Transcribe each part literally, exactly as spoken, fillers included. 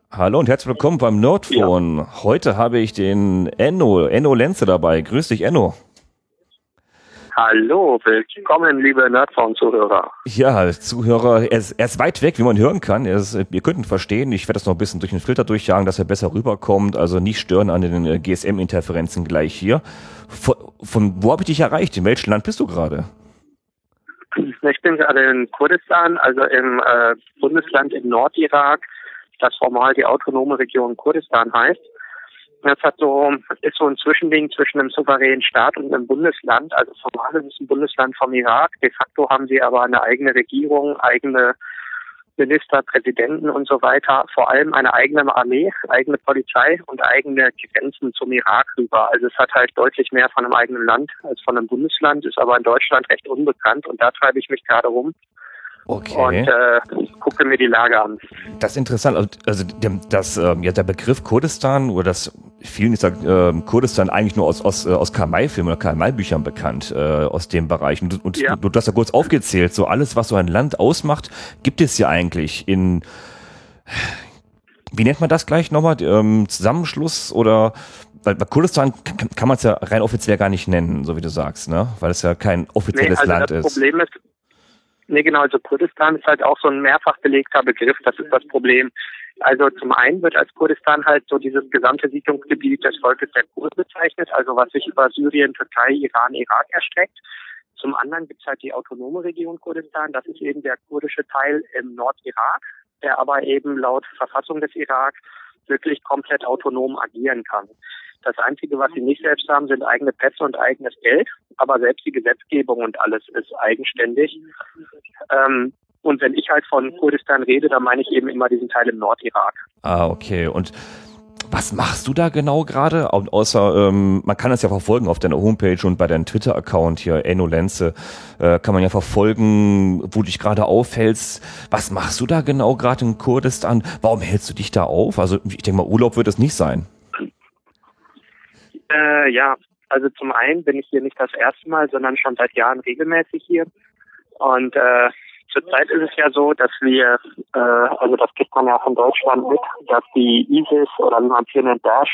Hallo und herzlich willkommen beim Nerdphone. Ja. Heute habe ich den Enno, Enno Lenze dabei. Grüß dich, Enno. Hallo, willkommen, liebe Nerdphone-Zuhörer. Ja, Zuhörer, er ist, er ist weit weg, wie man hören kann. Er ist, ihr könnt ihn verstehen. Ich werde das noch ein bisschen durch den Filter durchjagen, dass er besser rüberkommt. Also nicht stören an den G S M-Interferenzen gleich hier. Von, von wo habe ich dich erreicht? In welchem Land bist du gerade? Ich bin gerade in Kurdistan, also im äh, Bundesland im Nordirak, das formal die autonome Region Kurdistan heißt. Das hat so, ist so ein Zwischending zwischen einem souveränen Staat und einem Bundesland. Also formal ist es ein Bundesland vom Irak. De facto haben sie aber eine eigene Regierung, eigene Minister, Präsidenten und so weiter. Vor allem eine eigene Armee, eigene Polizei und eigene Grenzen zum Irak rüber. Also es hat halt deutlich mehr von einem eigenen Land als von einem Bundesland, ist aber in Deutschland recht unbekannt und da treibe ich mich gerade rum. Okay. Und äh, gucke mir die Lage an. Das ist interessant. Also der, das, ähm, ja, der Begriff Kurdistan, oder das vielen ist ja, äh, Kurdistan eigentlich nur aus, aus, aus Karl-May-Filmen oder Karl-May-Büchern bekannt, äh, aus dem Bereich. Und, und ja. du, du hast ja kurz aufgezählt, so alles, was so ein Land ausmacht, gibt es ja eigentlich in, wie nennt man das gleich nochmal, ähm, Zusammenschluss oder, weil bei Kurdistan kann, kann man es ja rein offiziell gar nicht nennen, so wie du sagst, ne? Weil es ja kein offizielles nee, also Land das ist. Problem ist, Nee, genau, also Kurdistan ist halt auch so ein mehrfach belegter Begriff, das ist das Problem. Also zum einen wird als Kurdistan halt so dieses gesamte Siedlungsgebiet des Volkes der Kurden bezeichnet, also was sich über Syrien, Türkei, Iran, Irak erstreckt. Zum anderen gibt es halt die autonome Region Kurdistan, das ist eben der kurdische Teil im Nordirak, der aber eben laut Verfassung des Irak wirklich komplett autonom agieren kann. Das Einzige, was sie nicht selbst haben, sind eigene Pässe und eigenes Geld, aber selbst die Gesetzgebung und alles ist eigenständig. Ähm, und wenn ich halt von Kurdistan rede, dann meine ich eben immer diesen Teil im Nordirak. Ah, okay. Und was machst du da genau gerade? Außer, ähm, man kann das ja verfolgen auf deiner Homepage und bei deinem Twitter-Account hier, Enno Lenze, äh, kann man ja verfolgen, wo du dich gerade aufhältst. Was machst du da genau gerade in Kurdistan? Warum hältst du dich da auf? Also ich denke mal, Urlaub wird es nicht sein. Äh, ja, also zum einen bin ich hier nicht das erste Mal, sondern schon seit Jahren regelmäßig hier. Und äh, zurzeit ist es ja so, dass wir, äh, also das kriegt man ja von Deutschland mit, dass die ISIS oder wie man es hier nennt, Daesh,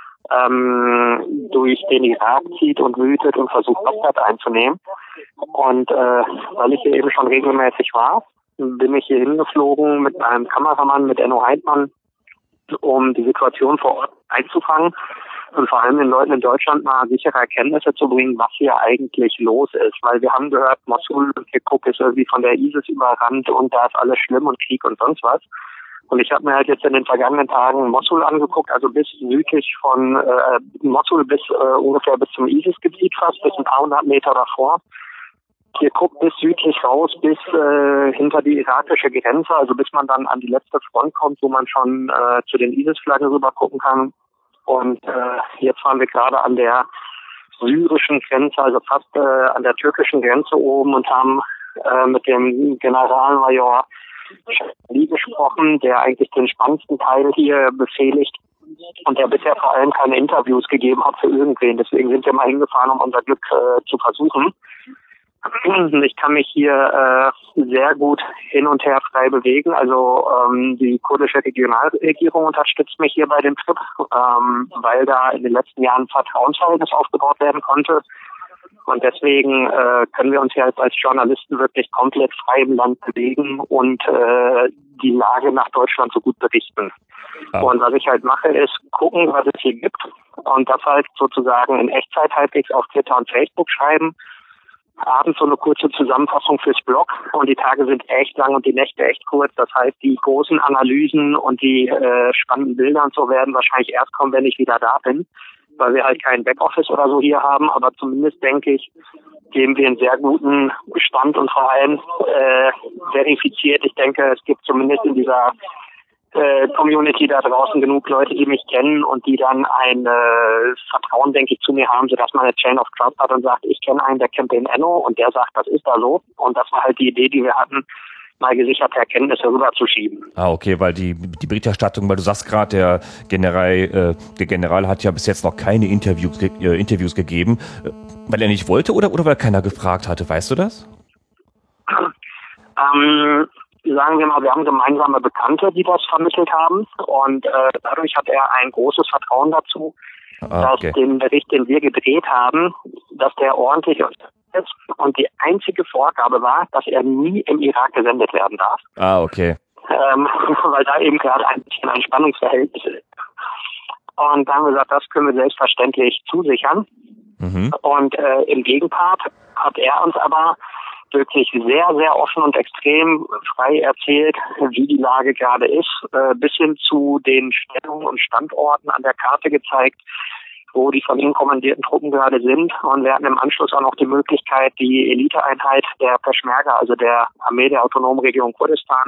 ähm, durch den Irak zieht und wütet und versucht, Bagdad einzunehmen. Und äh, weil ich hier eben schon regelmäßig war, bin ich hier hingeflogen mit einem Kameramann, mit Enno Heidmann, um die Situation vor Ort einzufangen und vor allem den Leuten in Deutschland mal sichere Erkenntnisse zu bringen, was hier eigentlich los ist. Weil wir haben gehört, Mosul und Kirkuk ist irgendwie von der ISIS überrannt und da ist alles schlimm und Krieg und sonst was. Und ich habe mir halt jetzt in den vergangenen Tagen Mosul angeguckt, also bis südlich von äh, Mosul bis äh, ungefähr bis zum ISIS-Gebiet fast, bis ein paar hundert Meter davor. Kirkuk bis südlich raus, bis äh, hinter die irakische Grenze, also bis man dann an die letzte Front kommt, wo man schon äh, zu den ISIS-Flaggen rüber gucken kann. Und äh, jetzt waren wir gerade an der syrischen Grenze, also fast äh, an der türkischen Grenze oben und haben äh, mit dem Generalmajor Lee gesprochen, der eigentlich den spannendsten Teil hier befehligt und der bisher vor allem keine Interviews gegeben hat für irgendwen. Deswegen sind wir mal hingefahren, um unser Glück äh, zu versuchen. Ich kann mich hier äh, sehr gut hin und her frei bewegen. Also ähm, die kurdische Regionalregierung unterstützt mich hier bei dem Trip, ähm, weil da in den letzten Jahren ein Vertrauensverhältnis aufgebaut werden konnte. Und deswegen äh, können wir uns hier als Journalisten wirklich komplett frei im Land bewegen und äh, die Lage nach Deutschland so gut berichten. Ah. Und was ich halt mache, ist gucken, was es hier gibt und das halt sozusagen in Echtzeit halbwegs auf Twitter und Facebook schreiben. Abends so eine kurze Zusammenfassung fürs Blog und die Tage sind echt lang und die Nächte echt kurz. Das heißt, die großen Analysen und die äh, spannenden Bilder und so werden wahrscheinlich erst kommen, wenn ich wieder da bin, weil wir halt kein Backoffice oder so hier haben. Aber zumindest, denke ich, geben wir einen sehr guten Stand und vor allem äh, verifiziert. Ich denke, es gibt zumindest in dieser Äh, Community da draußen genug Leute, die mich kennen und die dann ein äh, Vertrauen, denke ich, zu mir haben, sodass man eine Chain of Trust hat und sagt, ich kenne einen, der kennt den Enno und der sagt, das ist da so. Und das war halt die Idee, die wir hatten, mal gesicherte Erkenntnisse rüberzuschieben. Ah, okay, weil die, die Berichterstattung, weil du sagst gerade, der General, äh, der General hat ja bis jetzt noch keine Interviews, ge- äh, Interviews gegeben, äh, weil er nicht wollte oder, oder weil keiner gefragt hatte, weißt du das? ähm, sagen wir mal, wir haben gemeinsame Bekannte, die das vermittelt haben. Und äh, dadurch hat er ein großes Vertrauen dazu, ah, okay. dass den Bericht, den wir gedreht haben, dass der ordentlich ist. Und die einzige Vorgabe war, dass er nie im Irak gesendet werden darf. Ah, okay. Ähm, weil da eben gerade ein bisschen ein Spannungsverhältnis ist. Und da haben wir gesagt, das können wir selbstverständlich zusichern. Mhm. Und äh, im Gegenpart hat er uns aber wirklich sehr, sehr offen und extrem frei erzählt, wie die Lage gerade ist, äh, bis hin zu den Stellungen und Standorten an der Karte gezeigt, wo die von ihm kommandierten Truppen gerade sind. Und wir hatten im Anschluss auch noch die Möglichkeit, die Eliteeinheit der Peschmerga, also der Armee der Autonomen Region Kurdistan,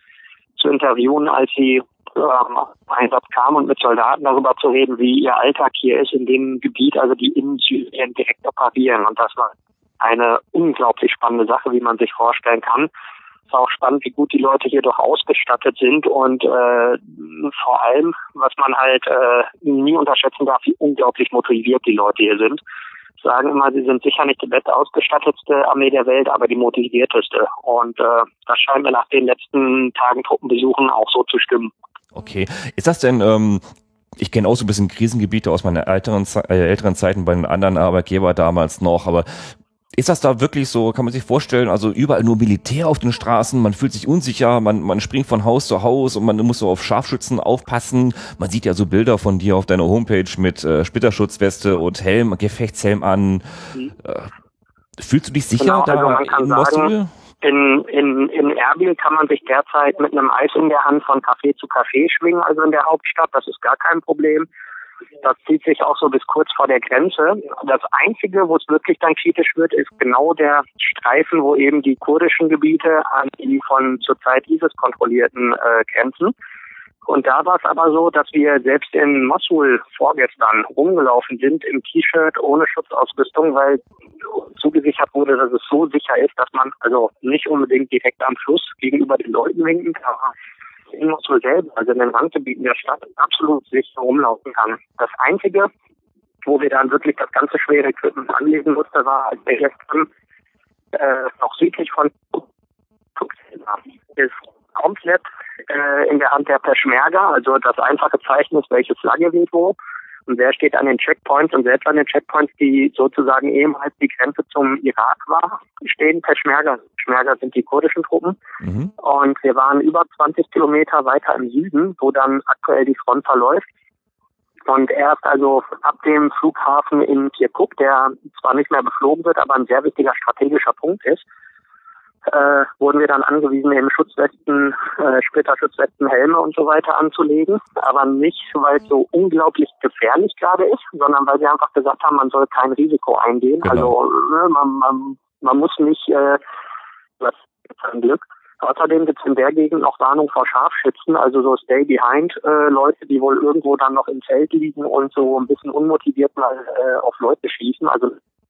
zu interviewen, als sie ähm, Einsatz kam und mit Soldaten darüber zu reden, wie ihr Alltag hier ist in dem Gebiet, also die in Syrien direkt operieren. Und das war eine unglaublich spannende Sache, wie man sich vorstellen kann. Es ist auch spannend, wie gut die Leute hier doch ausgestattet sind und äh, vor allem, was man halt äh, nie unterschätzen darf, wie unglaublich motiviert die Leute hier sind. Sagen immer, sie sind sicher nicht die bestausgestattetste Armee der Welt, aber die motivierteste. Und äh, das scheint mir nach den letzten Tagen Truppenbesuchen auch so zu stimmen. Okay. Ist das denn, ähm, ich kenne auch so ein bisschen Krisengebiete aus meinen älteren, äh, älteren Zeiten bei den anderen Arbeitgebern damals noch, aber ist das da wirklich so, kann man sich vorstellen, also überall nur Militär auf den Straßen, man fühlt sich unsicher, man, man springt von Haus zu Haus und man muss so auf Scharfschützen aufpassen. Man sieht ja so Bilder von dir auf deiner Homepage mit äh, Splitterschutzweste und Helm, Gefechtshelm an. Mhm. Äh, fühlst du dich sicher genau, da also man kann in sagen, in, in, in Erbil kann man sich derzeit mit einem Eis in der Hand von Café zu Café schwingen, also in der Hauptstadt, das ist gar kein Problem. Das zieht sich auch so bis kurz vor der Grenze. Das Einzige, wo es wirklich dann kritisch wird, ist genau der Streifen, wo eben die kurdischen Gebiete an die von zurzeit ISIS kontrollierten äh, grenzen. Und da war es aber so, dass wir selbst in Mosul vorgestern rumgelaufen sind im T-Shirt ohne Schutzausrüstung, weil zugesichert wurde, dass es so sicher ist, dass man also nicht unbedingt direkt am Fluss gegenüber den Leuten winken kann, in Mosul selber, also in den Randgebieten der Stadt, absolut sicher rumlaufen kann. Das Einzige, wo wir dann wirklich das ganze schwere Equipment anlegen mussten, war, als wir gestern äh, noch südlich von Tuxila ist komplett äh, in der Hand der Peschmerga, also das einfache Zeichen ist, welche Flagge weht wo. Und wer steht an den Checkpoints und selbst an den Checkpoints, die sozusagen ehemals die Grenze zum Irak war, stehen Peschmerga. Peschmerga sind die kurdischen Truppen. Mhm. Und wir waren über zwanzig Kilometer weiter im Süden, wo dann aktuell die Front verläuft. Und erst also ab dem Flughafen in Kirkuk, der zwar nicht mehr beflogen wird, aber ein sehr wichtiger strategischer Punkt ist, äh, wurden wir dann angewiesen, eben Schutzwesten, äh, Splitterschutzwesten, Helme und so weiter anzulegen. Aber nicht, weil es so unglaublich gefährlich gerade ist, sondern weil sie einfach gesagt haben, man soll kein Risiko eingehen. Genau. Also ne, man, man, man muss nicht, äh, was ein Glück. Außerdem gibt es in der Gegend noch Warnung vor Scharfschützen, also so Stay-Behind-Leute, äh, die wohl irgendwo dann noch im Feld liegen und so ein bisschen unmotiviert mal äh, auf Leute schießen. Also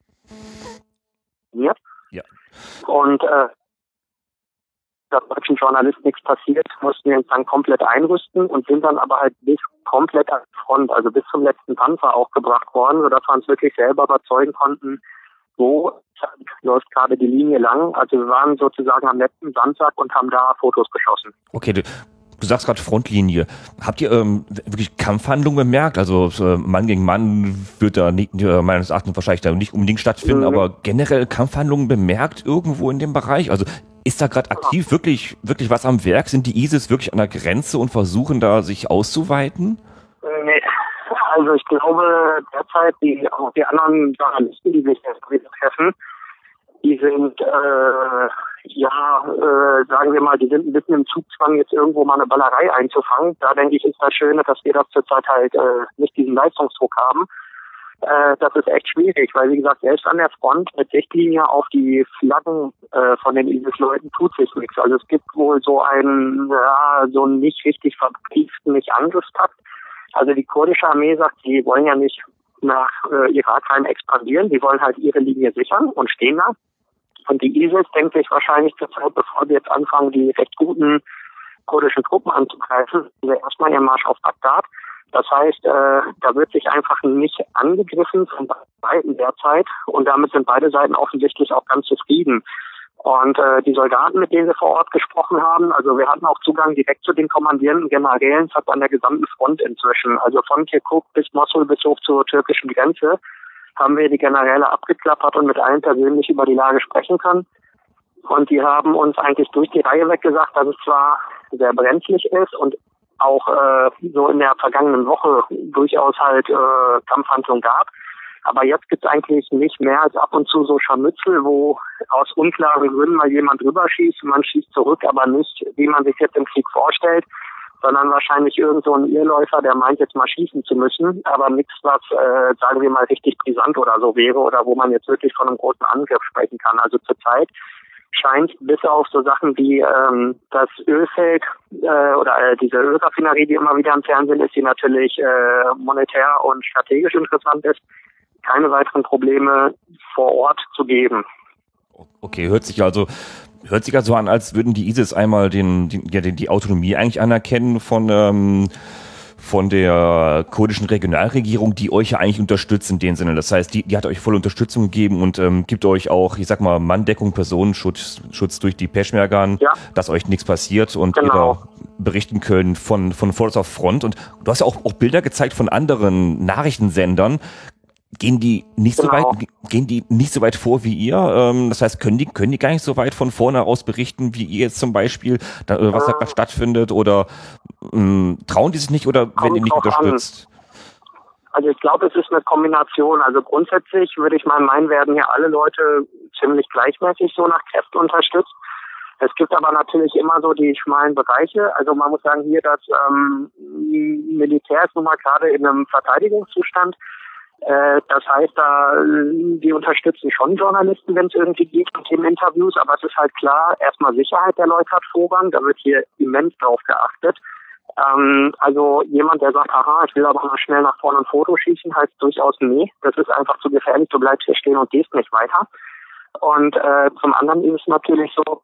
ja. ja. Und äh, der deutschen Journalist nichts passiert, mussten wir uns dann komplett einrüsten und sind dann aber halt bis komplett an die Front, also bis zum letzten Panzer auch gebracht worden, sodass wir uns wirklich selber überzeugen konnten, wo läuft gerade die Linie lang. Also wir waren sozusagen am letzten Samstag und haben da Fotos geschossen. Okay, du, du sagst gerade Frontlinie. Habt ihr ähm, wirklich Kampfhandlungen bemerkt? Also äh, Mann gegen Mann wird da nicht, äh, meines Erachtens wahrscheinlich da nicht unbedingt stattfinden, mhm. aber generell Kampfhandlungen bemerkt irgendwo in dem Bereich? Also ist da gerade aktiv wirklich wirklich was am Werk? Sind die ISIS wirklich an der Grenze und versuchen da sich auszuweiten? Nee. Also ich glaube derzeit, die auch die anderen Journalisten, die sich jetzt treffen, die sind, äh, ja, äh, sagen wir mal, die sind ein bisschen im Zugzwang, jetzt irgendwo mal eine Ballerei einzufangen. Da denke ich, ist das Schöne, dass wir das zurzeit halt äh, nicht diesen Leistungsdruck haben. Äh, das ist echt schwierig, weil wie gesagt, selbst an der Front mit Sichtlinie auf die Flaggen äh, von den ISIS-Leuten tut sich nichts. Also es gibt wohl so einen, ja, so einen nicht richtig verbrieften, nicht Angriffspakt. Also die kurdische Armee sagt, sie wollen ja nicht nach äh, Irak rein expandieren, sie wollen halt ihre Linie sichern und stehen da. Und die ISIS denkt sich wahrscheinlich zur Zeit, bevor wir jetzt anfangen, die recht guten kurdischen Truppen anzugreifen, wir erstmal ihren Marsch auf Bagdad. Das heißt, äh, da wird sich einfach nicht angegriffen von beiden Seiten derzeit und damit sind beide Seiten offensichtlich auch ganz zufrieden. Und äh, die Soldaten, mit denen wir vor Ort gesprochen haben, also wir hatten auch Zugang direkt zu den kommandierenden Generälen, fast an der gesamten Front inzwischen. Also von Kirkuk bis Mosul bis hoch zur türkischen Grenze haben wir die Generäle abgeklappert und mit allen persönlich über die Lage sprechen können. Und die haben uns eigentlich durch die Reihe weg gesagt, dass es zwar sehr brenzlig ist und auch äh, so in der vergangenen Woche durchaus halt äh, Kampfhandlungen gab. Aber jetzt gibt es eigentlich nicht mehr als ab und zu so Scharmützel, wo aus unklaren Gründen mal jemand drüber schießt und man schießt zurück, aber nicht, wie man sich jetzt im Krieg vorstellt, sondern wahrscheinlich irgend so ein Irrläufer, der meint, jetzt mal schießen zu müssen, aber nichts, was, äh, sagen wir mal, richtig brisant oder so wäre oder wo man jetzt wirklich von einem großen Angriff sprechen kann. Also zurzeit scheint bis auf so Sachen wie ähm, das Ölfeld äh, oder äh, diese Ölraffinerie, die immer wieder im Fernsehen ist, die natürlich äh, monetär und strategisch interessant ist, keine weiteren Probleme vor Ort zu geben. Okay, hört sich also hört sich also an, als würden die ISIS einmal den, den ja die Autonomie eigentlich anerkennen von ähm, von der kurdischen Regionalregierung, die euch ja eigentlich unterstützt in dem Sinne. Das heißt, die, die hat euch volle Unterstützung gegeben und ähm, gibt euch auch, ich sag mal, Manndeckung, Personenschutz Schutz durch die Peschmergan, ja, dass euch nichts passiert und genau. ihr berichten können von von Vorderseite auf Front. Und du hast ja auch, auch Bilder gezeigt von anderen Nachrichtensendern. Gehen die nicht genau. so weit, gehen die nicht so weit vor wie ihr? Ähm, das heißt, können die, können die gar nicht so weit von vorne aus berichten, wie ihr jetzt zum Beispiel, da, was äh, da gerade stattfindet, oder ähm, trauen die sich nicht oder werden die nicht unterstützt? An. Also ich glaube, es ist eine Kombination. Also grundsätzlich würde ich mal meinen, werden ja alle Leute ziemlich gleichmäßig so nach Kräften unterstützt. Es gibt aber natürlich immer so die schmalen Bereiche. Also man muss sagen, hier das ähm, Militär ist nun mal gerade in einem Verteidigungszustand. Das heißt, da die unterstützen schon Journalisten, wenn es irgendwie geht, und geben Interviews, aber es ist halt klar, erstmal Sicherheit der Leute hat Vorrang, da wird hier immens drauf geachtet. Ähm, also jemand, der sagt, aha, ich will aber mal schnell nach vorne ein Foto schießen, heißt durchaus nee, das ist einfach zu gefährlich, du bleibst hier stehen und gehst nicht weiter. Und äh, zum anderen ist es natürlich so,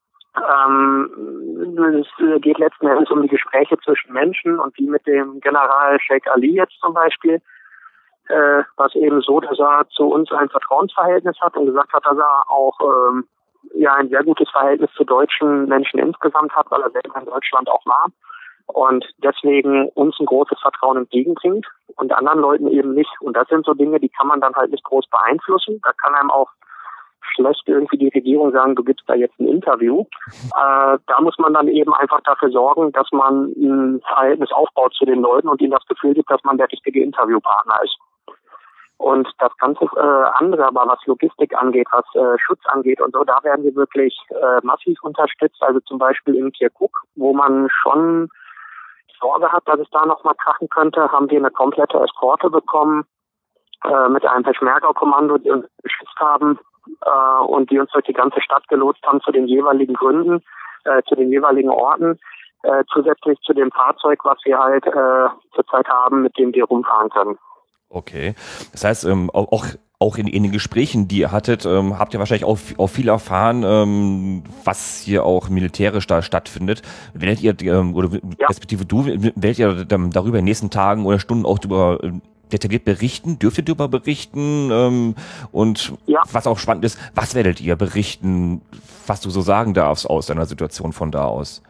ähm, es geht letzten Endes um die Gespräche zwischen Menschen und wie mit dem General Sheikh Ali jetzt zum Beispiel, Äh, was eben so, dass er zu uns ein Vertrauensverhältnis hat und gesagt hat, dass er auch ähm, ja ein sehr gutes Verhältnis zu deutschen Menschen insgesamt hat, weil er selber in Deutschland auch war und deswegen uns ein großes Vertrauen entgegenbringt und anderen Leuten eben nicht. Und das sind so Dinge, die kann man dann halt nicht groß beeinflussen. Da kann einem auch schlecht irgendwie die Regierung sagen, du gibst da jetzt ein Interview. Äh, da muss man dann eben einfach dafür sorgen, dass man ein Verhältnis aufbaut zu den Leuten und ihnen das Gefühl gibt, dass man der richtige Interviewpartner ist. Und das ganze äh, andere, aber was Logistik angeht, was äh, Schutz angeht und so, da werden wir wirklich äh, massiv unterstützt. Also zum Beispiel in Kirkuk, wo man schon Sorge hat, dass es da nochmal krachen könnte, haben wir eine komplette Eskorte bekommen äh, mit einem Peschmerga-Kommando, die uns geschützt haben äh, und die uns durch die ganze Stadt gelotst haben zu den jeweiligen Gründen, äh, zu den jeweiligen Orten, äh, zusätzlich zu dem Fahrzeug, was wir halt äh, zurzeit haben, mit dem wir rumfahren können. Okay, das heißt, ähm, auch, auch in, in den Gesprächen, die ihr hattet, ähm, habt ihr wahrscheinlich auch, auch viel erfahren, ähm, was hier auch militärisch da stattfindet. Werdet ihr, ähm, oder ja. respektive du, werdet ihr darüber in den nächsten Tagen oder Stunden auch darüber detailliert berichten? Dürft ihr darüber berichten? Ähm, und ja. was auch spannend ist, was werdet ihr berichten, was du so sagen darfst aus deiner Situation von da aus?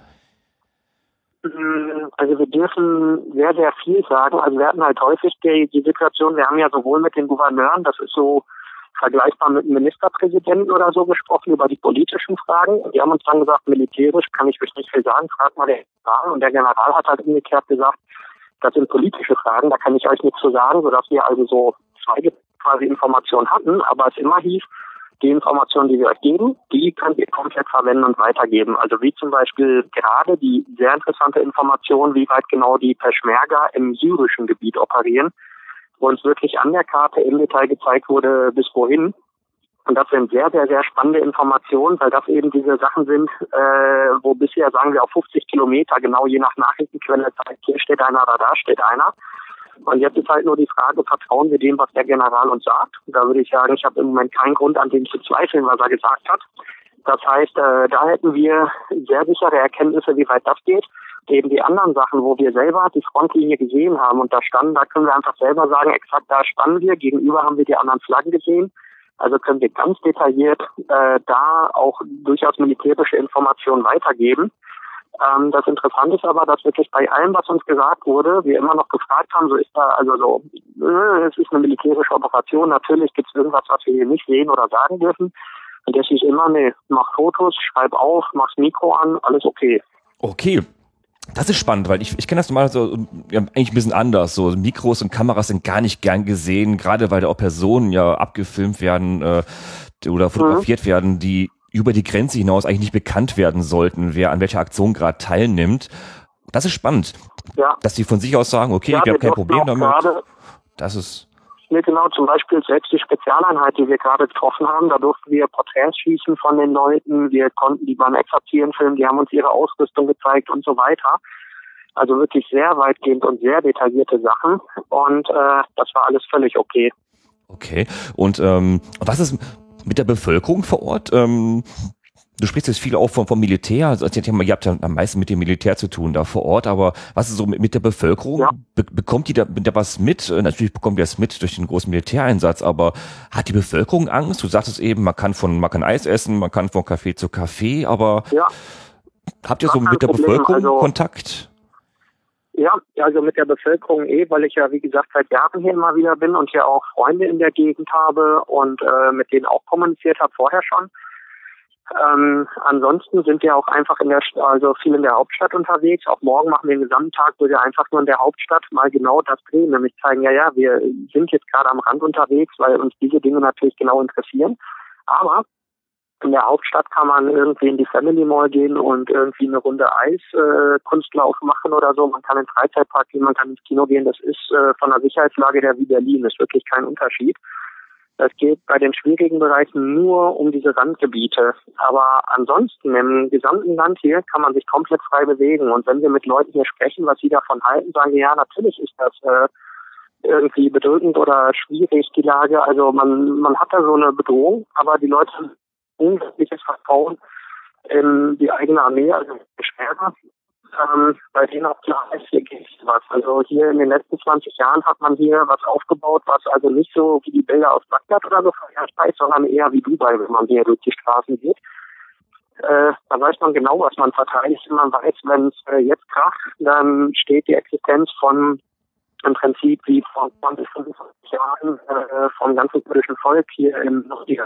Also wir dürfen sehr, sehr viel sagen. Also wir hatten halt häufig die, die Situation, wir haben ja sowohl mit den Gouverneuren, das ist so vergleichbar mit einem Ministerpräsidenten oder so gesprochen, über die politischen Fragen. Und die haben uns dann gesagt, militärisch kann ich euch nicht viel sagen, fragt mal der General. Und der General hat halt umgekehrt gesagt, das sind politische Fragen, da kann ich euch nichts zu sagen, sodass wir also so zwei quasi Informationen hatten, aber es immer hieß, die Informationen, die wir euch geben, die könnt ihr komplett verwenden und weitergeben. Also wie zum Beispiel gerade die sehr interessante Information, wie weit genau die Peschmerga im syrischen Gebiet operieren, wo uns wirklich an der Karte im Detail gezeigt wurde, bis wohin. Und das sind sehr, sehr, sehr spannende Informationen, weil das eben diese Sachen sind, äh, wo bisher, sagen wir, auf fünfzig Kilometer, genau je nach Nachrichtenquelle, zeigt, hier steht einer oder da steht einer. Und jetzt ist halt nur die Frage, vertrauen wir dem, was der General uns sagt? Da würde ich sagen, ich habe im Moment keinen Grund, an dem zu zweifeln, was er gesagt hat. Das heißt, äh, da hätten wir sehr sichere Erkenntnisse, wie weit das geht. Eben die anderen Sachen, wo wir selber die Frontlinie gesehen haben und da standen, da können wir einfach selber sagen, exakt da standen wir, gegenüber haben wir die anderen Flaggen gesehen. Also können wir ganz detailliert äh, da auch durchaus militärische Informationen weitergeben. Ähm, das Interessante ist aber, dass wirklich bei allem, was uns gesagt wurde, wir immer noch gefragt haben, so ist da, also so, äh, es ist eine militärische Operation, natürlich gibt es irgendwas, was wir hier nicht sehen oder sagen dürfen. Und das ist immer, nee, mach Fotos, schreib auf, mach's Mikro an, alles okay. Okay. Das ist spannend, weil ich, ich kenne das normal so ja, eigentlich ein bisschen anders. So Mikros und Kameras sind gar nicht gern gesehen, gerade weil da auch Personen ja abgefilmt werden äh, oder fotografiert mhm. werden, die über die Grenze hinaus eigentlich nicht bekannt werden sollten, wer an welcher Aktion gerade teilnimmt. Das ist spannend, ja. dass die von sich aus sagen, okay, ja, wir haben kein Problem damit. Das ist Nee, genau, zum Beispiel selbst die Spezialeinheit, die wir gerade getroffen haben, da durften wir Porträts schießen von den Leuten, wir konnten die beim Exerzieren filmen, die haben uns ihre Ausrüstung gezeigt und so weiter. Also wirklich sehr weitgehend und sehr detaillierte Sachen und äh, das war alles völlig okay. Okay, und ähm, was ist mit der Bevölkerung vor Ort? Ähm, du sprichst jetzt viel auch vom, vom Militär, also ihr habt ja am meisten mit dem Militär zu tun da vor Ort, aber was ist so mit, mit der Bevölkerung? Ja. Be- bekommt die da, da was mit? Natürlich bekommt ihr das mit durch den großen Militäreinsatz, aber hat die Bevölkerung Angst? Du sagtest eben, man kann von, man kann Eis essen, man kann von Café zu Café, aber ja. habt ihr so mit der Problem. Bevölkerung also, Kontakt? Ja, also mit der Bevölkerung eh, weil ich ja, wie gesagt, seit Jahren hier immer wieder bin und hier auch Freunde in der Gegend habe und äh, mit denen auch kommuniziert habe vorher schon. Ähm, ansonsten sind wir auch einfach in der, also viel in der Hauptstadt unterwegs. Auch morgen machen wir den gesamten Tag, wo wir einfach nur in der Hauptstadt mal genau das drehen, nämlich zeigen, ja, ja, wir sind jetzt gerade am Rand unterwegs, weil uns diese Dinge natürlich genau interessieren. Aber in der Hauptstadt kann man irgendwie in die Family Mall gehen und irgendwie eine Runde Eiskunstlauf äh, machen oder so. Man kann in den Freizeitpark gehen, man kann ins Kino gehen. Das ist äh, von der Sicherheitslage her wie Berlin. Das ist wirklich kein Unterschied. Es geht bei den schwierigen Bereichen nur um diese Randgebiete. Aber ansonsten im gesamten Land hier kann man sich komplett frei bewegen. Und wenn wir mit Leuten hier sprechen, was sie davon halten, sagen wir, ja, natürlich ist das äh, irgendwie bedrückend oder schwierig, die Lage. Also man man hat da so eine Bedrohung, aber die Leute haben unglaubliches Vertrauen in die eigene Armee, also die Schwerter. Ähm, bei denen auch klar ist, hier geht was. Also hier in den letzten zwanzig Jahren hat man hier was aufgebaut, was also nicht so wie die Bilder aus Bagdad oder so verherrscht, sondern eher wie Dubai, wenn man hier durch die Straßen geht. Äh, da weiß man genau, was man verteidigt. Und man weiß, wenn es äh, jetzt kracht, dann steht die Existenz von im Prinzip wie vor zwanzig, fünfundzwanzig Jahren äh, vom ganzen kurdischen Volk hier im Norden.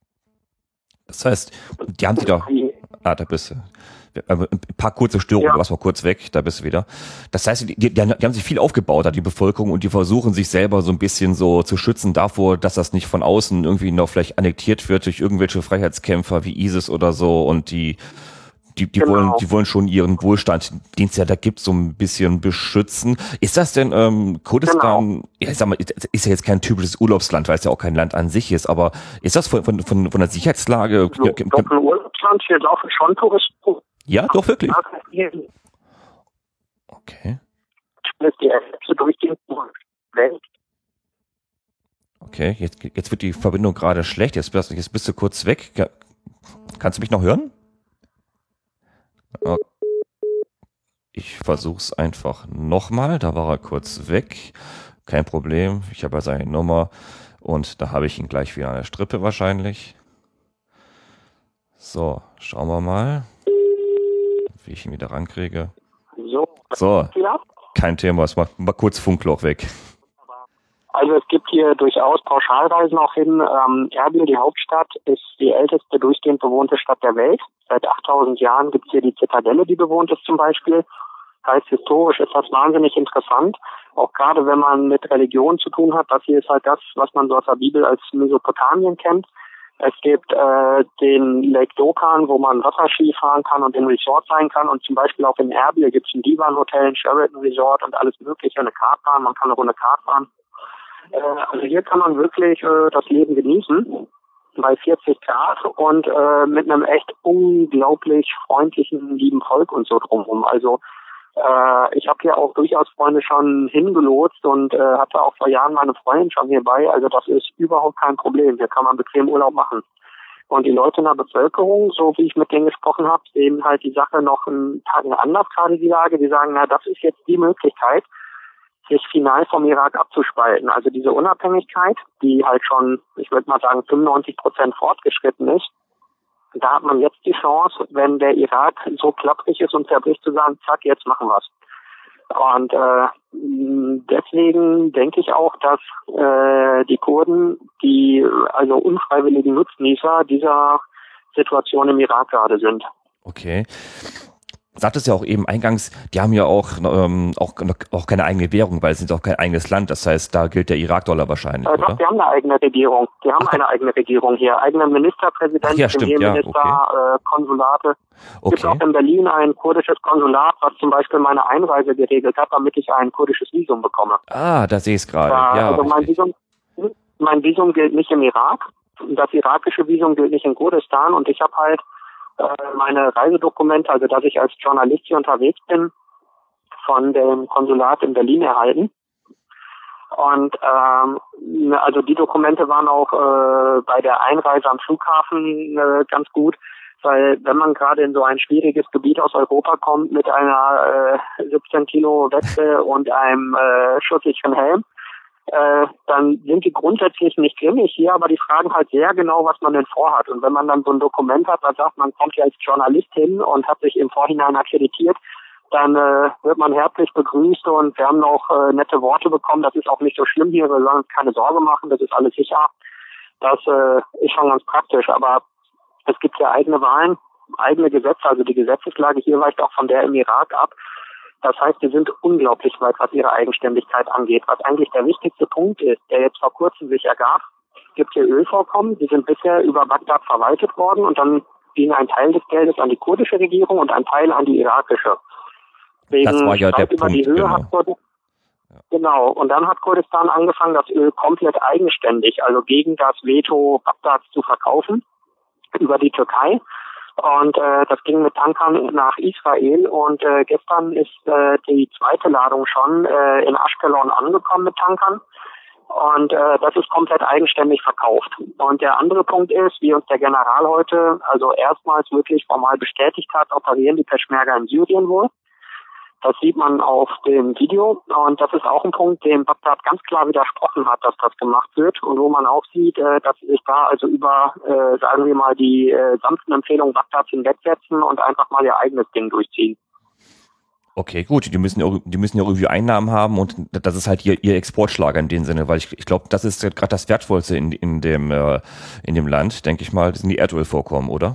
Das heißt, die haben sie doch. Ah, da bist du. Ein paar kurze Störungen, ja. Du warst mal kurz weg, da bist du wieder. Das heißt, die, die, die haben sich viel aufgebaut, da die Bevölkerung, und die versuchen sich selber so ein bisschen so zu schützen davor, dass das nicht von außen irgendwie noch vielleicht annektiert wird durch irgendwelche Freiheitskämpfer wie ISIS oder so, und die die, die genau. wollen die wollen schon ihren Wohlstand, den es ja da gibt, so ein bisschen beschützen. Ist das denn ähm, Kurdistan, genau. ja, ich sag mal, ist ja jetzt kein typisches Urlaubsland, weil es ja auch kein Land an sich ist, aber ist das von von von, von der Sicherheitslage? So, doch ein Urlaubsland, hier laufen schon Touristen. Ja, doch, wirklich. Okay. Das ist die erste durchgehende Welt. Okay, jetzt, jetzt wird die Verbindung gerade schlecht. Jetzt, jetzt bist du kurz weg. Kannst du mich noch hören? Okay. Ich versuch's einfach nochmal. Da war er kurz weg. Kein Problem. Ich habe ja seine Nummer und da habe ich ihn gleich wieder an der Strippe wahrscheinlich. So, schauen wir mal, wie ich ihn wieder rankriege. So. So, kein Thema. Es war mal kurz Funkloch weg. Also es gibt hier durchaus Pauschalreisen auch hin. Ähm, Erbil, die Hauptstadt, ist die älteste durchgehend bewohnte Stadt der Welt. Seit achttausend Jahren gibt es hier die Zitadelle, die bewohnt ist zum Beispiel. Heißt, historisch ist das wahnsinnig interessant. Auch gerade wenn man mit Religion zu tun hat. Das hier ist halt das, was man so aus der Bibel als Mesopotamien kennt. Es gibt äh, den Lake Dokan, wo man Wasserski fahren kann und im Resort sein kann. Und zum Beispiel auch in Erbil gibt es ein Divan-Hotel, ein Sheraton Resort und alles mögliche, eine Kartbahn. Man kann eine Runde Kart fahren. Also hier kann man wirklich äh, das Leben genießen bei vierzig Grad und äh, mit einem echt unglaublich freundlichen, lieben Volk und so drumherum. Also äh, ich habe hier auch durchaus Freunde schon hingelotst und äh, hatte auch vor Jahren meine Freundin schon hierbei. Also das ist überhaupt kein Problem. Hier kann man bequem Urlaub machen. Und die Leute in der Bevölkerung, so wie ich mit denen gesprochen habe, sehen halt die Sache noch einen Tag anders, gerade die Lage. Die sagen, na, das ist jetzt die Möglichkeit, sich final vom Irak abzuspalten. Also diese Unabhängigkeit, die halt schon, ich würde mal sagen, fünfundneunzig Prozent fortgeschritten ist, da hat man jetzt die Chance, wenn der Irak so klapprig ist und zerbricht, zu sagen, zack, jetzt machen wir's. Und äh, deswegen denke ich auch, dass äh, die Kurden, die also unfreiwilligen Nutznießer dieser Situation im Irak gerade sind. Okay. Sagtest ja auch eben eingangs, die haben ja auch, ähm, auch, auch keine eigene Währung, weil es ist auch kein eigenes Land. Das heißt, da gilt der Irak-Dollar wahrscheinlich, äh, doch, oder? Die haben eine eigene Regierung. Die haben Ach. eine eigene Regierung hier. Eigene Ministerpräsidenten, ja, Premierminister, ja, okay. äh, Konsulate. Es okay. gibt auch in Berlin ein kurdisches Konsulat, was zum Beispiel meine Einreise geregelt hat, damit ich ein kurdisches Visum bekomme. Ah, da sehe ich es gerade. Ja, ja, also mein Visum, mein Visum gilt nicht im Irak. Das irakische Visum gilt nicht in Kurdistan. Und ich habe halt meine Reisedokumente, also dass ich als Journalist hier unterwegs bin, von dem Konsulat in Berlin erhalten. Und ähm, also die Dokumente waren auch äh, bei der Einreise am Flughafen äh, ganz gut, weil wenn man gerade in so ein schwieriges Gebiet aus Europa kommt mit einer äh, siebzehn Kilo Weste und einem äh, schusssicheren Helm, Äh, dann sind die grundsätzlich nicht grimmig hier, aber die fragen halt sehr genau, was man denn vorhat. Und wenn man dann so ein Dokument hat, das sagt, man kommt ja als Journalist hin und hat sich im Vorhinein akkreditiert, dann äh, wird man herzlich begrüßt und wir haben noch äh, nette Worte bekommen. Das ist auch nicht so schlimm hier, wir sollen uns keine Sorge machen, das ist alles sicher. Das äh, ist schon ganz praktisch, aber es gibt ja eigene Wahlen, eigene Gesetze, also die Gesetzeslage hier weicht auch von der im Irak ab. Das heißt, die sind unglaublich weit, was ihre Eigenständigkeit angeht. Was eigentlich der wichtigste Punkt ist, der jetzt vor kurzem sich ergab, es gibt hier Ölvorkommen, die sind bisher über Bagdad verwaltet worden und dann ging ein Teil des Geldes an die kurdische Regierung und ein Teil an die irakische. Wegen das war ja der über Punkt, die Höhe genau. Hat Kurdistan, genau. Und dann hat Kurdistan angefangen, das Öl komplett eigenständig, also gegen das Veto Bagdads zu verkaufen, über die Türkei. Und äh, das ging mit Tankern nach Israel und äh, gestern ist äh, die zweite Ladung schon äh, in Ashkelon angekommen mit Tankern und äh, das ist komplett eigenständig verkauft. Und der andere Punkt ist, wie uns der General heute also erstmals wirklich formal bestätigt hat, operieren die Peschmerga in Syrien wohl. Das sieht man auf dem Video und das ist auch ein Punkt, dem Bagdad ganz klar widersprochen hat, dass das gemacht wird und wo man auch sieht, äh, dass sie sich da also über, äh, sagen wir mal, die äh, sanften Empfehlungen Bagdads hinwegsetzen und einfach mal ihr eigenes Ding durchziehen. Okay, gut, die müssen ja auch, die müssen ja auch irgendwie Einnahmen haben und das ist halt ihr, ihr Exportschlager in dem Sinne, weil ich, ich glaube, das ist gerade das Wertvollste in, in dem äh, in dem Land, denke ich mal, das sind die Erdölvorkommen, oder?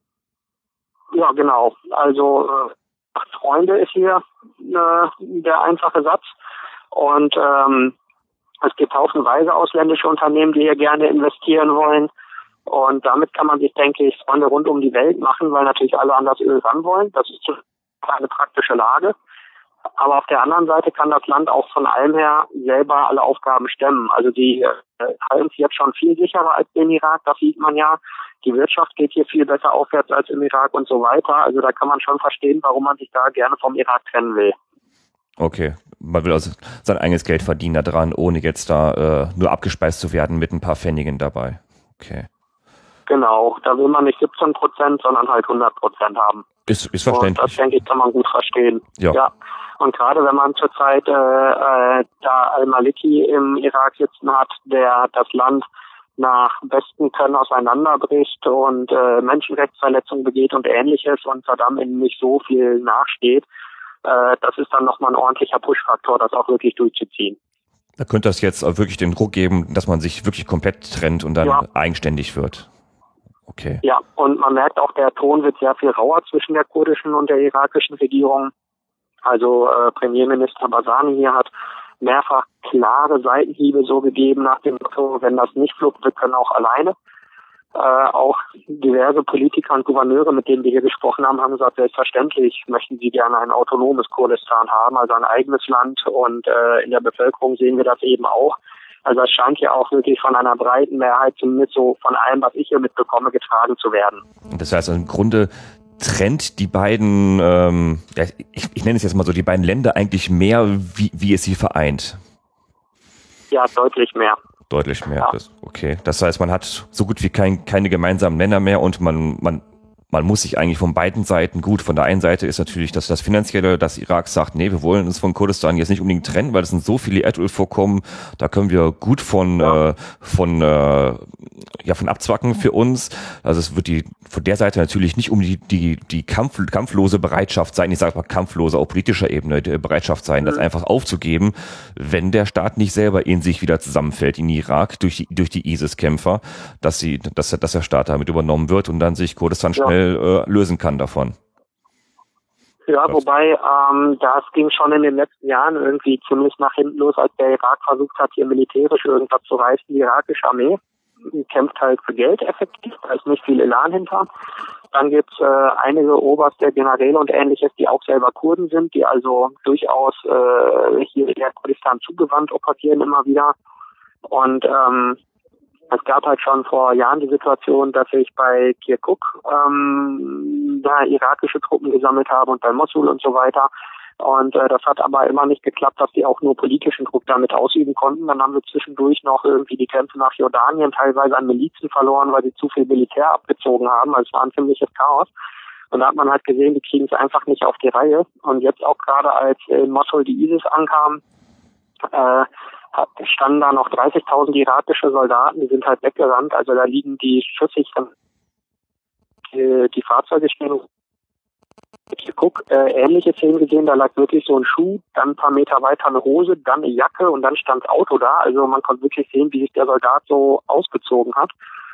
Ja, genau. Also äh, Freunde ist hier äh, der einfache Satz. Und ähm, es gibt haufenweise ausländische Unternehmen, die hier gerne investieren wollen. Und damit kann man sich, denke ich, Freunde rund um die Welt machen, weil natürlich alle an das Öl ran wollen. Das ist eine praktische Lage. Aber auf der anderen Seite kann das Land auch von allem her selber alle Aufgaben stemmen. Also die äh, halten es jetzt schon viel sicherer als den Irak, das sieht man ja. Die Wirtschaft geht hier viel besser aufwärts als im Irak und so weiter. Also da kann man schon verstehen, warum man sich da gerne vom Irak trennen will. Okay, man will also sein eigenes Geld verdienen da dran, ohne jetzt da äh, nur abgespeist zu werden mit ein paar Pfennigen dabei. Okay. Genau, da will man nicht siebzehn Prozent, sondern halt hundert Prozent haben. Ist, ist verständlich. Und das, denke ich, kann man gut verstehen. Ja. ja. Und gerade wenn man zurzeit äh, äh, da Al-Maliki im Irak sitzen hat, der das Land nach bestem Können auseinanderbricht und äh, Menschenrechtsverletzungen begeht und Ähnliches und Saddam ihnen nicht so viel nachsteht, äh, das ist dann nochmal ein ordentlicher Push-Faktor, das auch wirklich durchzuziehen. Da könnte das jetzt auch wirklich den Druck geben, dass man sich wirklich komplett trennt und dann ja. eigenständig wird. Okay. Ja, und man merkt auch, der Ton wird sehr viel rauer zwischen der kurdischen und der irakischen Regierung. Also äh, Premierminister Barzani hier hat mehrfach klare Seitenhiebe so gegeben nach dem Motto, wenn das nicht flugt, wir können auch alleine. Äh, auch diverse Politiker und Gouverneure, mit denen wir hier gesprochen haben, haben gesagt, selbstverständlich möchten sie gerne ein autonomes Kurdistan haben, also ein eigenes Land. Und äh, in der Bevölkerung sehen wir das eben auch. Also es scheint ja auch wirklich von einer breiten Mehrheit, zumindest so von allem, was ich hier mitbekomme, getragen zu werden. Das heißt, im Grunde trennt die beiden, ähm, ja, ich, ich nenne es jetzt mal so, die beiden Länder eigentlich mehr, wie, wie es sie vereint. Ja, deutlich mehr. Deutlich mehr, ja. das, okay. Das heißt, man hat so gut wie kein, keine gemeinsamen Nenner mehr und man, man man muss sich eigentlich von beiden Seiten, gut, von der einen Seite ist natürlich das, das Finanzielle, dass Irak sagt, nee, wir wollen uns von Kurdistan jetzt nicht unbedingt trennen, weil es sind so viele Erdölvorkommen, da können wir gut von, ja. äh, von, äh, ja, von abzwacken für uns. Also es wird die, von der Seite natürlich nicht um die, die, die Kampf, kampflose Bereitschaft sein, ich sage mal kampflose auf politischer Ebene, die Bereitschaft sein, mhm. das einfach aufzugeben, wenn der Staat nicht selber in sich wieder zusammenfällt in Irak durch die, durch die ISIS-Kämpfer, dass sie, dass, dass der Staat damit übernommen wird und dann sich Kurdistan ja. schnell äh, lösen kann davon. Ja, Was? wobei ähm, das ging schon in den letzten Jahren irgendwie ziemlich nach hinten los, als der Irak versucht hat, hier militärisch irgendwas zu reißen. Die irakische Armee kämpft halt für Geld effektiv, da ist nicht viel Elan hinter. Dann gibt's äh, einige Oberste, Generäle und Ähnliches, die auch selber Kurden sind, die also durchaus äh, hier der Kurdistan zugewandt operieren immer wieder. Und ähm, es gab halt schon vor Jahren die Situation, dass sich bei Kirkuk ähm, da irakische Truppen gesammelt haben und bei Mosul und so weiter. Und äh, das hat aber immer nicht geklappt, dass die auch nur politischen Druck damit ausüben konnten. Dann haben wir zwischendurch noch irgendwie die Grenze nach Jordanien teilweise an Milizen verloren, weil sie zu viel Militär abgezogen haben. Also es war ein ziemliches Chaos. Und da hat man halt gesehen, die kriegen es einfach nicht auf die Reihe. Und jetzt auch gerade als in Mosul die ISIS ankam, äh, standen da noch dreißigtausend irakische Soldaten, die sind halt weggerannt. Also da liegen die Schüsse, die, die Fahrzeuge stehen. Ich guck, äh, ähnliche Szenen gesehen, da lag wirklich so ein Schuh, dann ein paar Meter weiter eine Hose, dann eine Jacke und dann stand das Auto da. Also man konnte wirklich sehen, wie sich der Soldat so ausgezogen hat.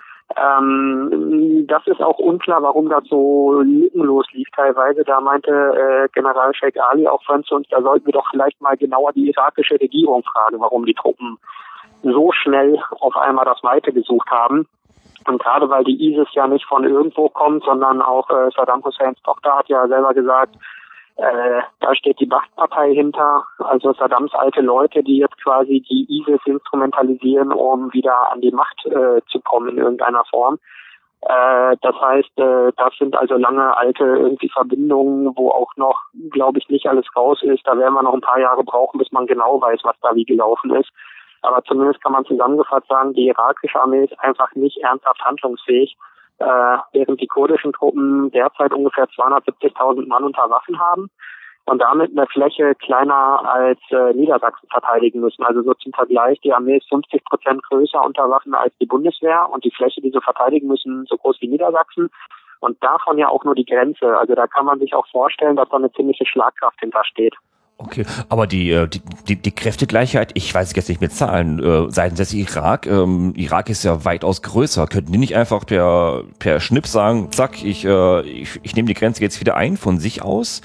Ähm, das ist auch unklar, warum das so lückenlos lief teilweise. Da meinte äh, General Sheikh Ali auch von uns, da sollten wir doch vielleicht mal genauer die irakische Regierung fragen, warum die Truppen so schnell auf einmal das Weite gesucht haben. Und gerade weil die ISIS ja nicht von irgendwo kommt, sondern auch äh, Saddam Husseins Tochter hat ja selber gesagt, äh, da steht die Ba'ath-Partei hinter, also Saddams alte Leute, die jetzt quasi die ISIS instrumentalisieren, um wieder an die Macht äh, zu kommen in irgendeiner Form. Äh, das heißt, äh, das sind also lange alte irgendwie Verbindungen, wo auch noch, glaube ich, nicht alles raus ist. Da werden wir noch ein paar Jahre brauchen, bis man genau weiß, was da wie gelaufen ist. Aber zumindest kann man zusammengefasst sagen, die irakische Armee ist einfach nicht ernsthaft handlungsfähig, äh, während die kurdischen Truppen derzeit ungefähr zweihundertsiebzigtausend Mann unter Waffen haben und damit eine Fläche kleiner als äh, Niedersachsen verteidigen müssen. Also so zum Vergleich, die Armee ist fünfzig Prozent größer unter Waffen als die Bundeswehr und die Fläche, die sie verteidigen müssen, so groß wie Niedersachsen. Und davon ja auch nur die Grenze. Also da kann man sich auch vorstellen, dass da eine ziemliche Schlagkraft hintersteht. Okay, aber die, die, die, die Kräftegleichheit, ich weiß jetzt nicht mit Zahlen, äh, seitens des Irak, ähm, Irak ist ja weitaus größer. Könnten die nicht einfach per, per Schnipp sagen, zack, ich, äh, ich, ich nehme die Grenze jetzt wieder ein von sich aus?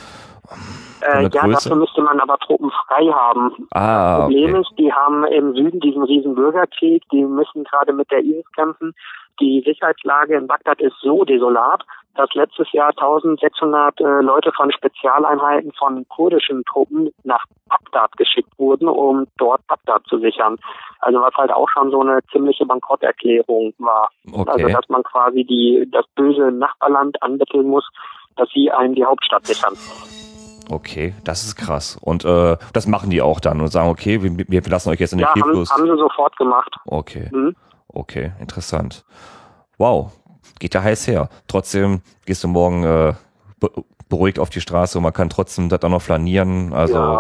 Äh, ja, Größe? Dafür müsste man aber Truppen frei haben. Ah, das Problem okay. ist, die haben im Süden diesen riesen Bürgerkrieg, die müssen gerade mit der ISIS kämpfen. Die Sicherheitslage in Bagdad ist so desolat, dass letztes Jahr eintausendsechshundert äh, Leute von Spezialeinheiten von kurdischen Truppen nach Bagdad geschickt wurden, um dort Bagdad zu sichern. Also was halt auch schon so eine ziemliche Bankrotterklärung war. Okay. Also dass man quasi die das böse Nachbarland anbetteln muss, dass sie einem die Hauptstadt sichern. Okay, das ist krass. Und äh, das machen die auch dann und sagen, okay, wir, wir lassen euch jetzt in den Ja, Krieg haben, los. haben sie sofort gemacht. Okay, mhm. okay, interessant. Wow, geht da heiß her. Trotzdem gehst du morgen äh, be beruhigt auf die Straße und man kann trotzdem da noch flanieren. Also ja.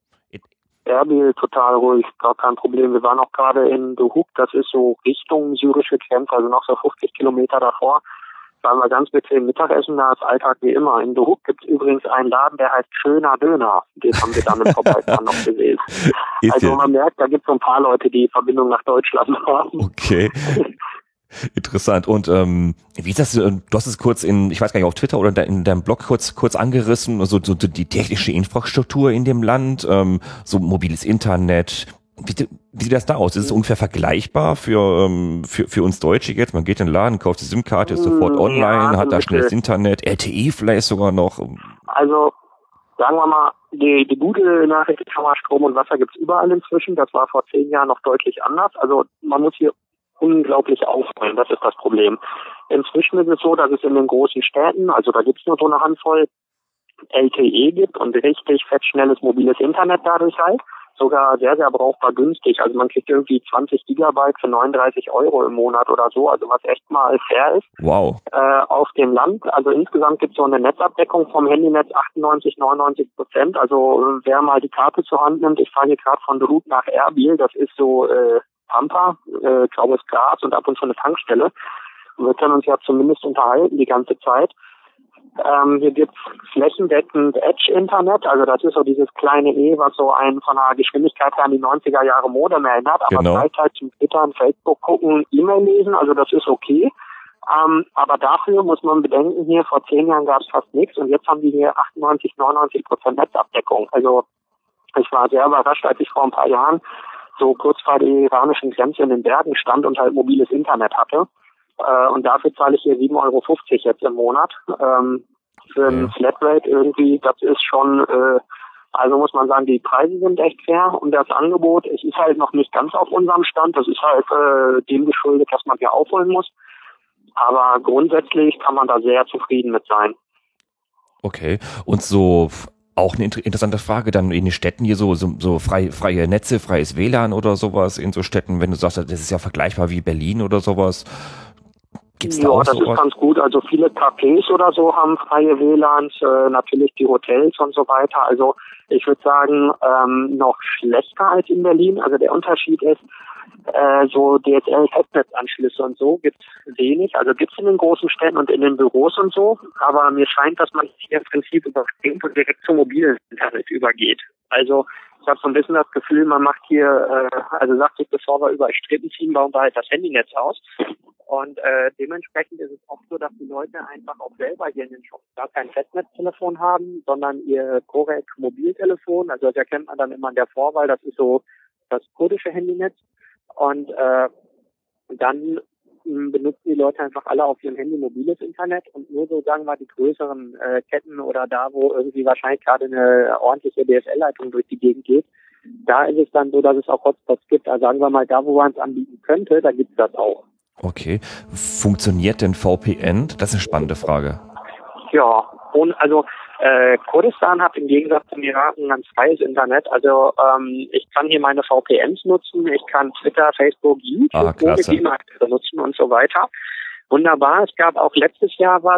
Erbil total ruhig, gar kein Problem. Wir waren auch gerade in Duhok, das ist so Richtung syrische Grenze, also noch so fünfzig Kilometer davor. Waren wir ganz bequem Mittagessen, da ist Alltag wie immer. In Duhok gibt es übrigens einen Laden, der heißt Schöner Döner. Den haben wir dann im Vorbeifahren noch gesehen. Also man merkt, da gibt es so ein paar Leute, die Verbindung nach Deutschland haben. Okay. Interessant. Und ähm, wie ist das? Du hast es kurz in, ich weiß gar nicht, auf Twitter oder in deinem Blog kurz kurz angerissen, so, so die technische Infrastruktur in dem Land, ähm, so mobiles Internet. Wie, wie sieht das da aus? Ist es ungefähr vergleichbar für ähm, für für uns Deutsche jetzt? Man geht in den Laden, kauft die SIM-Karte, ist sofort online, ja, hat da schnelles Internet, L T E vielleicht sogar noch. Also sagen wir mal, die, die gute Nachricht ist schon mal, Strom und Wasser gibt's überall inzwischen. Das war vor zehn Jahren noch deutlich anders. Also man muss hier unglaublich aufholen, das ist das Problem. Inzwischen ist es so, dass es in den großen Städten, also da gibt's nur so eine Handvoll, L T E gibt und richtig fettschnelles mobiles Internet dadurch halt. sogar sehr, sehr brauchbar günstig. Also man kriegt irgendwie zwanzig Gigabyte für neununddreißig Euro im Monat oder so, also was echt mal fair ist. Wow. Äh, auf dem Land, also insgesamt gibt es so eine Netzabdeckung vom Handynetz achtundneunzig, neunundneunzig Prozent. Also wer mal die Karte zur Hand nimmt, ich fahre hier gerade von Drut nach Erbil, das ist so äh, Pampa, äh, graues Gras und ab und zu eine Tankstelle. Und wir können uns ja zumindest unterhalten die ganze Zeit. Ähm, hier gibt's flächendeckend Edge-Internet, also das ist so dieses kleine E, was so einen von der Geschwindigkeit her an die neunziger Jahre Modem erinnert, aber genau. gleichzeitig zum Twittern, Facebook gucken, E-Mail lesen, also das ist okay. Ähm, aber dafür muss man bedenken, hier vor zehn Jahren gab es fast nichts und jetzt haben die hier achtundneunzig, neunundneunzig Prozent Netzabdeckung. Also ich war sehr überrascht, als ich vor ein paar Jahren so kurz vor der iranischen Grenze in den Bergen stand und halt mobiles Internet hatte. Äh, und dafür zahle ich hier sieben Euro fünfzig jetzt im Monat. Ähm, für ein Flatrate irgendwie, das ist schon, äh, also muss man sagen, die Preise sind echt fair und das Angebot, es ist halt noch nicht ganz auf unserem Stand. Das ist halt äh, dem geschuldet, dass man hier aufholen muss. Aber grundsätzlich kann man da sehr zufrieden mit sein. Okay. Und so auch eine interessante Frage dann in den Städten hier so so, so frei, freie Netze, freies W L A N oder sowas in so Städten, wenn du sagst, das ist ja vergleichbar wie Berlin oder sowas. Gibt's da ja, auch das sowas? Ist ganz gut. Also viele Cafés oder so haben freie W L A Ns, äh, natürlich die Hotels und so weiter. Also ich würde sagen, ähm, noch schlechter als in Berlin. Also der Unterschied ist, äh, so D S L-Festnetzanschlüsse und so gibt's wenig. Also gibt's in den großen Städten und in den Büros und so. Aber mir scheint, dass man hier im Prinzip überspringt und direkt zum mobilen Internet übergeht. Also ich habe so ein bisschen das Gefühl, man macht hier, äh, also sagt sich, bevor wir überall Strippen ziehen, bauen wir halt das Handynetz aus. Und äh, dementsprechend ist es oft so, dass die Leute einfach auch selber hier in den Shops gar kein Festnetztelefon haben, sondern ihr Corec Mobiltelefon. Also das erkennt man dann immer an der Vorwahl, das ist so das kurdische Handynetz. Und äh, dann mh, benutzen die Leute einfach alle auf ihrem Handy mobiles Internet und nur so, sagen wir, die größeren äh, Ketten oder da, wo irgendwie wahrscheinlich gerade eine ordentliche D S L-Leitung durch die Gegend geht, da ist es dann so, dass es auch Hotspots gibt. Also sagen wir mal, da, wo man es anbieten könnte, da gibt es das auch. Okay. Funktioniert denn V P N? Das ist eine spannende Frage. Ja, und also äh, Kurdistan hat im Gegensatz zum Irak ein ganz freies Internet. Also ähm, ich kann hier meine V P Ns nutzen, ich kann Twitter, Facebook, YouTube ah, ohne Klimaakteure nutzen und so weiter. Wunderbar. Es gab auch letztes Jahr was,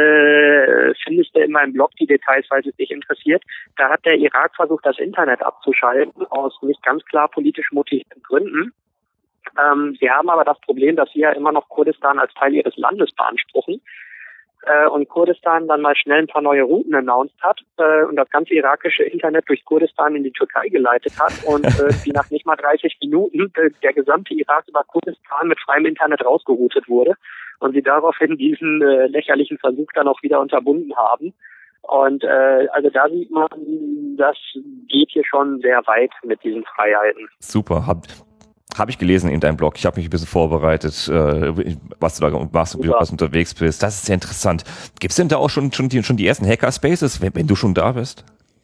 äh, findest du in meinem Blog die Details, falls es dich interessiert. Da hat der Irak versucht, das Internet abzuschalten, aus nicht ganz klar politisch motivierten Gründen. Ähm, sie haben aber das Problem, dass sie ja immer noch Kurdistan als Teil ihres Landes beanspruchen. Äh, und Kurdistan dann mal schnell ein paar neue Routen announced hat äh, und das ganze irakische Internet durch Kurdistan in die Türkei geleitet hat und äh, die nach nicht mal dreißig Minuten äh, der gesamte Irak über Kurdistan mit freiem Internet rausgeroutet wurde und sie daraufhin diesen äh, lächerlichen Versuch dann auch wieder unterbunden haben. Und äh, also da sieht man, das geht hier schon sehr weit mit diesen Freiheiten. Super. Hab Habe ich gelesen in deinem Blog. Ich habe mich ein bisschen vorbereitet, äh, was du da machst und wie du was unterwegs bist. Das ist sehr interessant. Gibt es denn da auch schon, schon, die, schon die ersten Hackerspaces, wenn, wenn du schon da bist?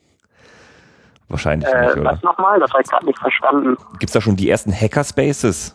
Wahrscheinlich äh, nicht, oder? Was nochmal? Das habe ich gerade nicht verstanden. Gibt es da schon die ersten Hackerspaces?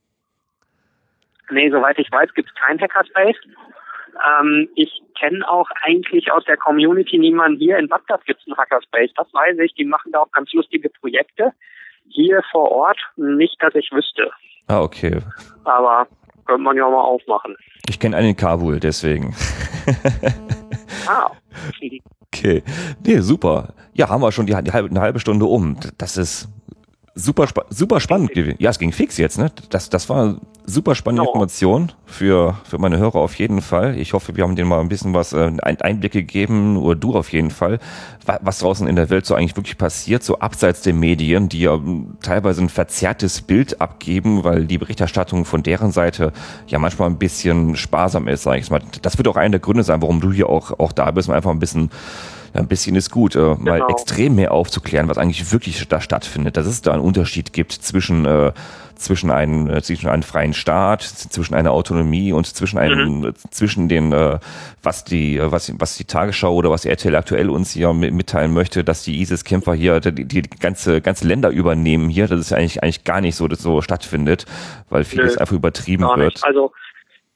Nee, soweit ich weiß, gibt es keinen Hackerspace. Ähm, ich kenne auch eigentlich aus der Community niemanden. Hier in Bagdad gibt es einen Hackerspace. Das weiß ich. Die machen da auch ganz lustige Projekte. Hier vor Ort nicht, dass ich wüsste. Ah, okay. Aber könnte man ja mal aufmachen. Ich kenne einen in Kabul, deswegen. Ah. Okay. Nee, super. Ja, haben wir schon die, die halbe, eine halbe Stunde um. Das ist super, spa- super spannend gewesen. Ja, es ging fix jetzt, ne? Das, das war super spannende no. Information für, für meine Hörer auf jeden Fall. Ich hoffe, wir haben denen mal ein bisschen was, äh, Einblicke gegeben, oder du auf jeden Fall, was draußen in der Welt so eigentlich wirklich passiert, so abseits der Medien, die ja teilweise ein verzerrtes Bild abgeben, weil die Berichterstattung von deren Seite ja manchmal ein bisschen sparsam ist, sag ich mal. Das wird auch einer der Gründe sein, warum du hier auch, auch da bist, einfach ein bisschen Ein bisschen ist gut, äh, mal genau. extrem mehr aufzuklären, was eigentlich wirklich da stattfindet, dass es da einen Unterschied gibt zwischen äh, zwischen einem äh, zwischen einem freien Staat, zwischen einer Autonomie und zwischen einem mhm. zwischen den äh, was die was was die Tagesschau oder was die R T L aktuell uns hier mitteilen möchte, dass die ISIS-Kämpfer hier die, die ganze ganze Länder übernehmen hier, das ist eigentlich eigentlich gar nicht so, dass so stattfindet, weil vieles Nö, einfach übertrieben wird. Also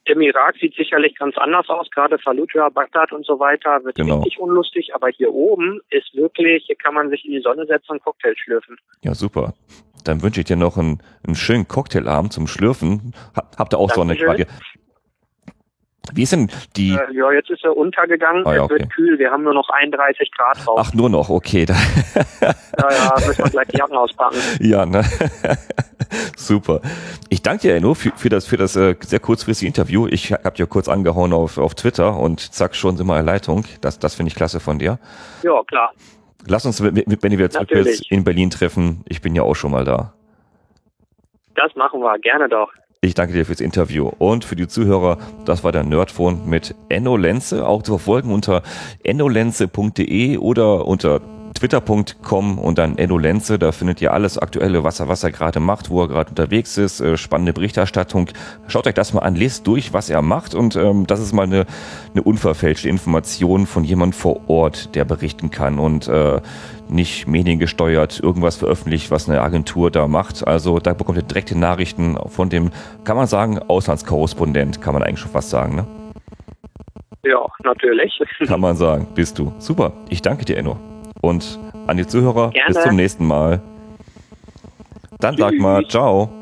im Irak sieht sicherlich ganz anders aus, gerade Fallujah, Bagdad und so weiter, wird genau. richtig unlustig, aber hier oben ist wirklich, hier kann man sich in die Sonne setzen und Cocktail schlürfen. Ja, super. Dann wünsche ich dir noch einen, einen schönen Cocktailabend zum Schlürfen. Hab, habt ihr auch Dankeschön. so eine Frage? Wie ist denn die... Äh, ja, jetzt ist er untergegangen, ah, ja, es okay. wird kühl, wir haben nur noch einunddreißig Grad drauf. Ach, nur noch, okay. Ja, ja, müssen wir gleich die Jacken auspacken. Ja, ne? Super. Ich danke dir, Enno, für, für das, für das äh, sehr kurzfristige Interview. Ich habe dir kurz angehauen auf, auf Twitter und zack, schon sind wir in Leitung. Das, das finde ich klasse von dir. Ja, klar. Lass uns, wenn wir wieder zurück bist, in Berlin treffen. Ich bin ja auch schon mal da. Das machen wir, gerne doch. Ich danke dir fürs Interview und für die Zuhörer, das war der Nerdphone mit Enno Lenze, auch zu verfolgen unter enno lenze punkt de oder unter twitter punkt com und dann Enno Lenze, da findet ihr alles Aktuelle, was er, was er gerade macht, wo er gerade unterwegs ist, äh, spannende Berichterstattung. Schaut euch das mal an, lest durch, was er macht und ähm, das ist mal eine, eine unverfälschte Information von jemand vor Ort, der berichten kann und äh, nicht mediengesteuert irgendwas veröffentlicht, was eine Agentur da macht. Also da bekommt ihr direkte Nachrichten von dem, kann man sagen, Auslandskorrespondent, kann man eigentlich schon fast sagen, ne? Ja, natürlich. Kann man sagen, bist du. Super, ich danke dir, Enno. Und an die Zuhörer, Gerne. Bis zum nächsten Mal. Dann sag mal, ciao.